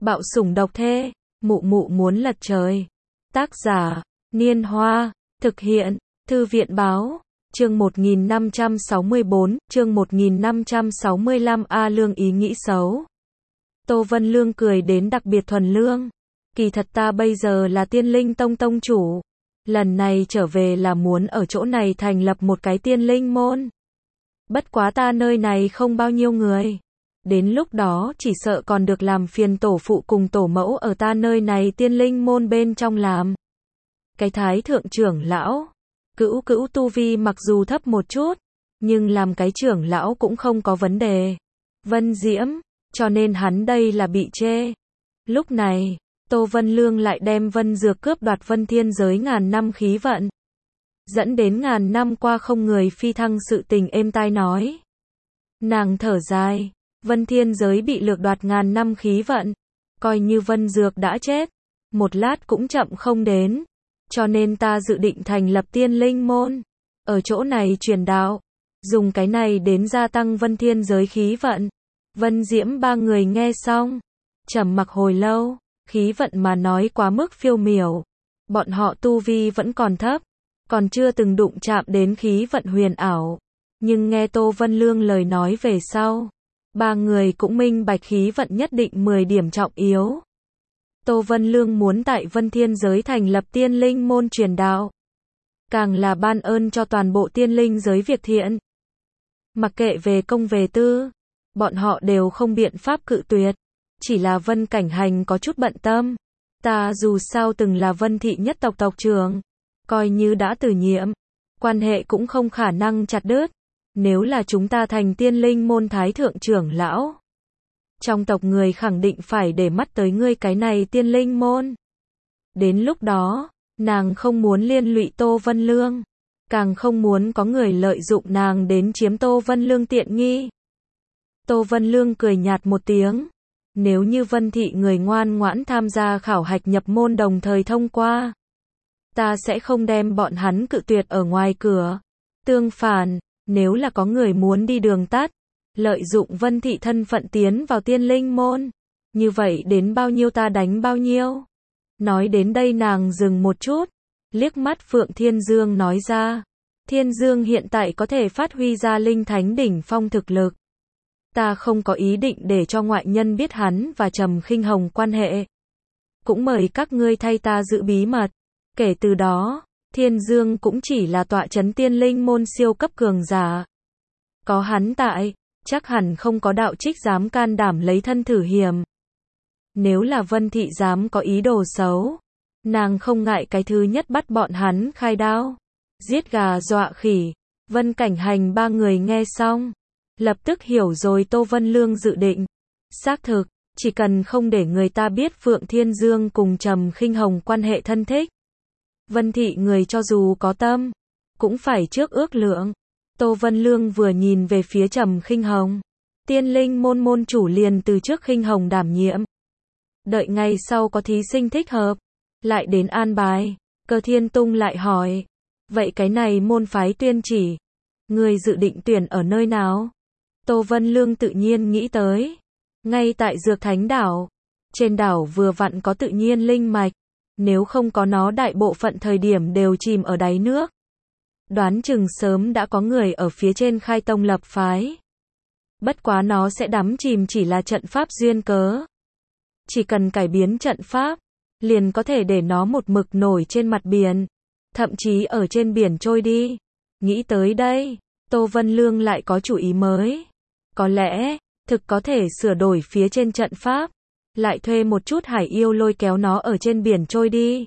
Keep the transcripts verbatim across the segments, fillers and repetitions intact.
Bạo sủng độc thê, mụ mụ muốn lật trời. Tác giả, Niên Hoa, thực hiện, Thư viện Báo, chương một nghìn năm trăm sáu mươi bốn, chương một nghìn năm trăm sáu mươi lăm A Lương ý nghĩ xấu. Tô Vân Lương cười đến đặc biệt thuần lương. Kỳ thật ta bây giờ là Tiên Linh Tông tông chủ. Lần này trở về là muốn ở chỗ này thành lập một cái tiên linh môn. Bất quá ta nơi này không bao nhiêu người. Đến lúc đó chỉ sợ còn được làm phiền tổ phụ cùng tổ mẫu ở ta nơi này tiên linh môn bên trong làm. Cái thái thượng trưởng lão, cữu cữu tu vi mặc dù thấp một chút, nhưng làm cái trưởng lão cũng không có vấn đề. Vân Diễm, cho nên hắn đây là bị chê. Lúc này, Tô Vân Lương lại đem Vân Dược cướp đoạt Vân Thiên giới ngàn năm khí vận. Dẫn đến ngàn năm qua không người phi thăng sự tình êm tai nói. Nàng thở dài, Vân Thiên giới bị lược đoạt ngàn năm khí vận. Coi như Vân Dược đã chết, một lát cũng chậm không đến. Cho nên ta dự định thành lập tiên linh môn. Ở chỗ này truyền đạo. Dùng cái này đến gia tăng Vân Thiên giới khí vận. Vân Diễm ba người nghe xong. Trầm mặc hồi lâu. Khí vận mà nói quá mức phiêu miểu. Bọn họ tu vi vẫn còn thấp. Còn chưa từng đụng chạm đến khí vận huyền ảo. Nhưng nghe Tô Vân Lương lời nói về sau. Ba người cũng minh bạch khí vận nhất định mười điểm trọng yếu. Tô Vân Lương muốn tại Vân Thiên giới thành lập tiên linh môn truyền đạo. Càng là ban ơn cho toàn bộ tiên linh giới việc thiện. Mặc kệ về công về tư, bọn họ đều không biện pháp cự tuyệt. Chỉ là Vân Cảnh Hành có chút bận tâm. Ta dù sao từng là Vân thị nhất tộc tộc trưởng. Coi như đã từ nhiệm. Quan hệ cũng không khả năng chặt đứt. Nếu là chúng ta thành tiên linh môn thái thượng trưởng lão. Trong tộc người khẳng định phải để mắt tới ngươi cái này tiên linh môn. Đến lúc đó, nàng không muốn liên lụy Tô Vân Lương. Càng không muốn có người lợi dụng nàng đến chiếm Tô Vân Lương tiện nghi. Tô Vân Lương cười nhạt một tiếng. Nếu như Vân thị người ngoan ngoãn tham gia khảo hạch nhập môn đồng thời thông qua. Ta sẽ không đem bọn hắn cự tuyệt ở ngoài cửa. Tương phản, nếu là có người muốn đi đường tắt. Lợi dụng Vân thị thân phận tiến vào tiên linh môn. Như vậy đến bao nhiêu ta đánh bao nhiêu. Nói đến đây nàng dừng một chút. Liếc mắt Phượng Thiên Dương nói ra. Thiên Dương hiện tại có thể phát huy ra linh thánh đỉnh phong thực lực. Ta không có ý định để cho ngoại nhân biết hắn và Trầm Khinh Hồng quan hệ. Cũng mời các ngươi thay ta giữ bí mật. Kể từ đó, Thiên Dương cũng chỉ là tọa chấn tiên linh môn siêu cấp cường giả. Có hắn tại, chắc hẳn không có đạo trích dám can đảm lấy thân thử hiểm. Nếu là Vân thị dám có ý đồ xấu, nàng không ngại cái thứ nhất bắt bọn hắn khai đao. Giết gà dọa khỉ. Vân Cảnh Hành ba người nghe xong. Lập tức hiểu rồi Tô Vân Lương dự định. Xác thực, chỉ cần không để người ta biết Phượng Thiên Dương cùng Trầm Khinh Hồng quan hệ thân thích. Vân thị người cho dù có tâm, cũng phải trước ước lượng. Tô Vân Lương vừa nhìn về phía Trầm Khinh Hồng. Tiên linh môn môn chủ liền từ trước Khinh Hồng đảm nhiệm. Đợi ngày sau có thí sinh thích hợp, lại đến an bài. Cơ Thiên Tung lại hỏi. Vậy cái này môn phái tuyên chỉ, người dự định tuyển ở nơi nào? Tô Vân Lương tự nhiên nghĩ tới. Ngay tại Dược Thánh Đảo. Trên đảo vừa vặn có tự nhiên linh mạch. Nếu không có nó đại bộ phận thời điểm đều chìm ở đáy nước. Đoán chừng sớm đã có người ở phía trên khai tông lập phái. Bất quá nó sẽ đắm chìm chỉ là trận pháp duyên cớ. Chỉ cần cải biến trận pháp, liền có thể để nó một mực nổi trên mặt biển. Thậm chí ở trên biển trôi đi. Nghĩ tới đây, Tô Vân Lương lại có chủ ý mới. Có lẽ, thực có thể sửa đổi phía trên trận pháp. Lại thuê một chút hải yêu lôi kéo nó ở trên biển trôi đi.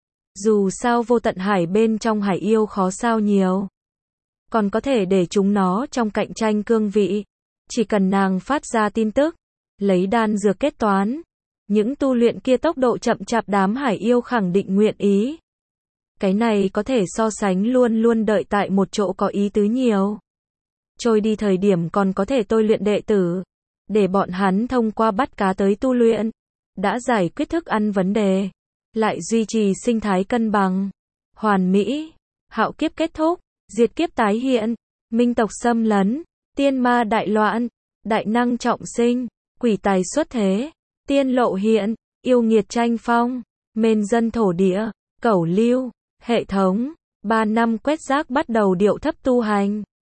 Dù sao vô tận hải bên trong hải yêu khó sao nhiều. Còn có thể để chúng nó trong cạnh tranh cương vị. Chỉ cần nàng phát ra tin tức. Lấy đan dược kết toán. Những tu luyện kia tốc độ chậm chạp đám hải yêu khẳng định nguyện ý. Cái này có thể so sánh luôn luôn đợi tại một chỗ có ý tứ nhiều. Trôi đi thời điểm còn có thể tôi luyện đệ tử. Để bọn hắn thông qua bắt cá tới tu luyện. Đã giải quyết thức ăn vấn đề. Lại duy trì sinh thái cân bằng. Hoàn mỹ. Hạo kiếp kết thúc. Diệt kiếp tái hiện. Minh tộc xâm lấn. Tiên ma đại loạn. Đại năng trọng sinh. Quỷ tài xuất thế. tiên lộ hiện, yêu nghiệt tranh phong, mên dân thổ địa, cẩu lưu, hệ thống, ba năm quét rác bắt đầu điệu thấp tu hành.